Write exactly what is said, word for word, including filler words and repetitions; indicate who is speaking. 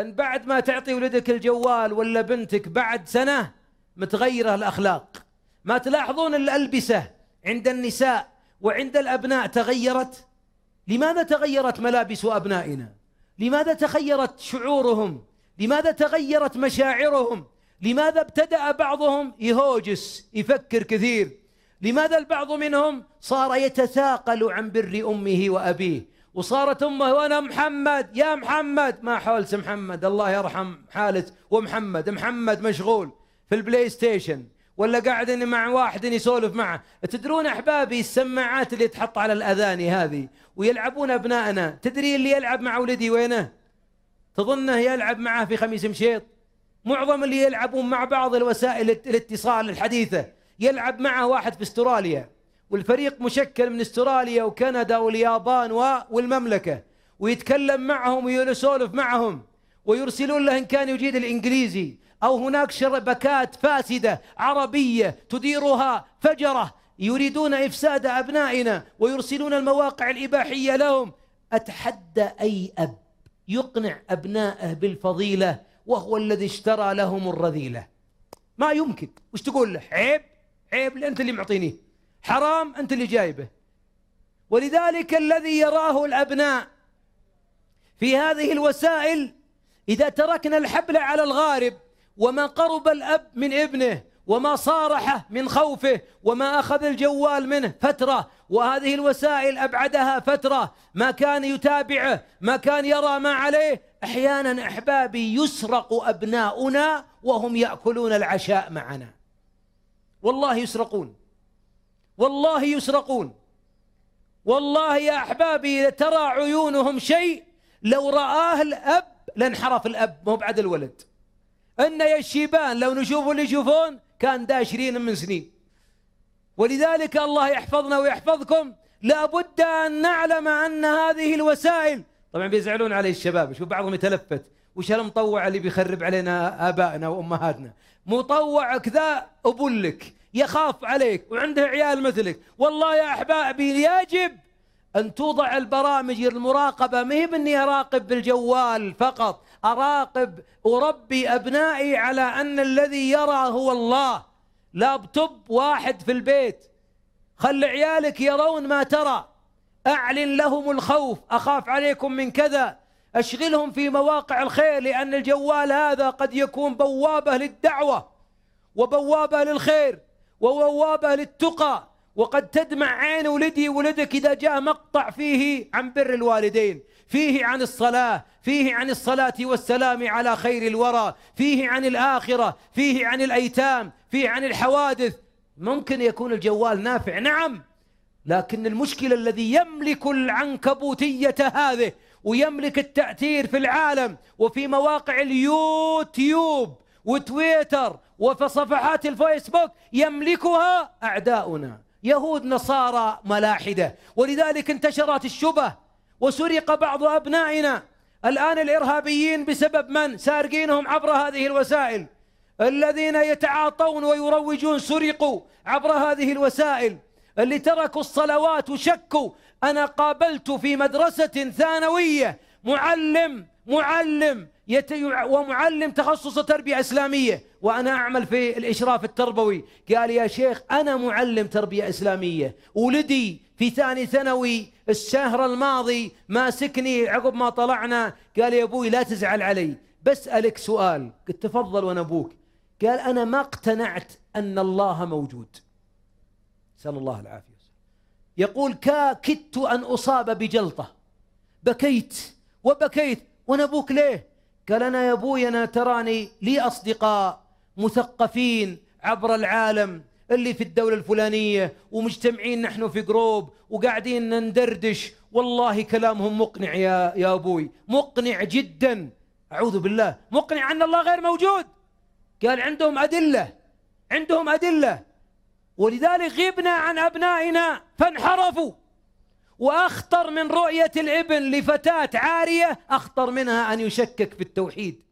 Speaker 1: أن بعد ما تعطي ولدك الجوال ولا بنتك بعد سنة متغيرة الأخلاق. ما تلاحظون الألبسة عند النساء وعند الأبناء تغيرت؟ لماذا تغيرت ملابس أبنائنا؟ لماذا تغيرت شعورهم؟ لماذا تغيرت مشاعرهم؟ لماذا ابتدأ بعضهم يهوجس يفكر كثير؟ لماذا البعض منهم صار يتثاقل عن بر أمه وأبيه؟ وصارت أمه وأنا محمد يا محمد، ما حولت محمد الله يرحم حالة ومحمد محمد مشغول في البلاي ستيشن ولا قاعد مع واحد يسولف معه. تدرون أحبابي السماعات اللي تحط على الأذان هذه ويلعبون أبنائنا، تدري اللي يلعب مع ولدي وينه؟ تظنه يلعب معه في خميس مشيط؟ معظم اللي يلعبون مع بعض الوسائل الاتصال الحديثة يلعب معه واحد في استراليا، والفريق مشكل من استراليا وكندا واليابان والمملكة، ويتكلم معهم ويسولف معهم ويرسلون له إن كان يجيد الإنجليزي، أو هناك شبكات فاسدة عربية تديرها فجرة يريدون إفساد أبنائنا ويرسلون المواقع الإباحية لهم. أتحدى أي أب يقنع أبنائه بالفضيلة وهو الذي اشترى لهم الرذيلة. ما يمكن. وش تقول له؟ عيب عيب أنت اللي معطينيه، حرام أنت اللي جايبه. ولذلك الذي يراه الأبناء في هذه الوسائل، إذا تركنا الحبل على الغارب وما قرب الأب من ابنه وما صارحه من خوفه وما أخذ الجوال منه فترة وهذه الوسائل أبعدها فترة، ما كان يتابعه ما كان يرى ما عليه، أحيانا أحبابي يسرق أبناؤنا وهم يأكلون العشاء معنا. والله يسرقون، والله يسرقون، والله يا أحبابي ترى عيونهم شيء لو رآه الأب لانحرف الأب مو بعد الولد. إن يا الشيبان لو نشوفوا اللي يشوفون كان داشرين من سنين. ولذلك الله يحفظنا ويحفظكم، لابد أن نعلم أن هذه الوسائل، طبعا بيزعلون علي الشباب، شوف بعضهم يتلفت وش المطوع اللي بيخرب علينا آبائنا وأمهاتنا، مطوع كذا أبولك يخاف عليك وعنده عيال مثلك. والله يا أحبابي يجب أن توضع البرامج المراقبة، ما هي بأني أراقب بالجوال فقط، أراقب أربي أبنائي على أن الذي يرى هو الله. لابتوب واحد في البيت، خل عيالك يرون ما ترى، أعلن لهم الخوف، أخاف عليكم من كذا، أشغلهم في مواقع الخير، لأن الجوال هذا قد يكون بوابة للدعوة وبوابة للخير وبوابة للتقى، وقد تدمع عين ولدي ولدك إذا جاء مقطع فيه عن بر الوالدين، فيه عن الصلاة، فيه عن الصلاة والسلام على خير الورى، فيه عن الآخرة، فيه عن الأيتام، فيه عن الحوادث. ممكن يكون الجوال نافع نعم، لكن المشكلة الذي يملك العنكبوتية هذه ويملك التأثير في العالم وفي مواقع اليوتيوب وتويتر وفي صفحات الفيسبوك يملكها أعداؤنا، يهود نصارى ملاحدة. ولذلك انتشرت الشبه وسرق بعض أبنائنا. الآن الإرهابيين بسبب من؟ سارقينهم عبر هذه الوسائل. الذين يتعاطون ويروجون سرقوا عبر هذه الوسائل. اللي تركوا الصلوات وشكوا. أنا قابلت في مدرسة ثانوية معلم معلم يت... ومعلم تخصص تربية إسلامية، وأنا أعمل في الإشراف التربوي. قال يا شيخ أنا معلم تربية إسلامية، ولدي في ثاني ثانوي الشهر الماضي ماسكني عقب ما طلعنا، قال يا أبوي لا تزعل علي، بسألك سؤال. قلت تفضل وأنا أبوك. قال أنا ما اقتنعت أن الله موجود. سأل الله العافية. يقول كدت أن أصاب بجلطة، بكيت وبكيت. وأنا أبوك ليه؟ قال أنا يا أبوي أنا تراني لي أصدقاء مثقفين عبر العالم اللي في الدولة الفلانية ومجتمعين نحن في جروب وقاعدين ندردش، والله كلامهم مقنع يا يا أبوي، مقنع جدا. أعوذ بالله، مقنع أن الله غير موجود. قال عندهم أدلة، عندهم أدلة. ولذلك غبنا عن أبنائنا فانحرفوا. وأخطر من رؤية الابن لفتاة عارية أخطر منها أن يشكك في التوحيد.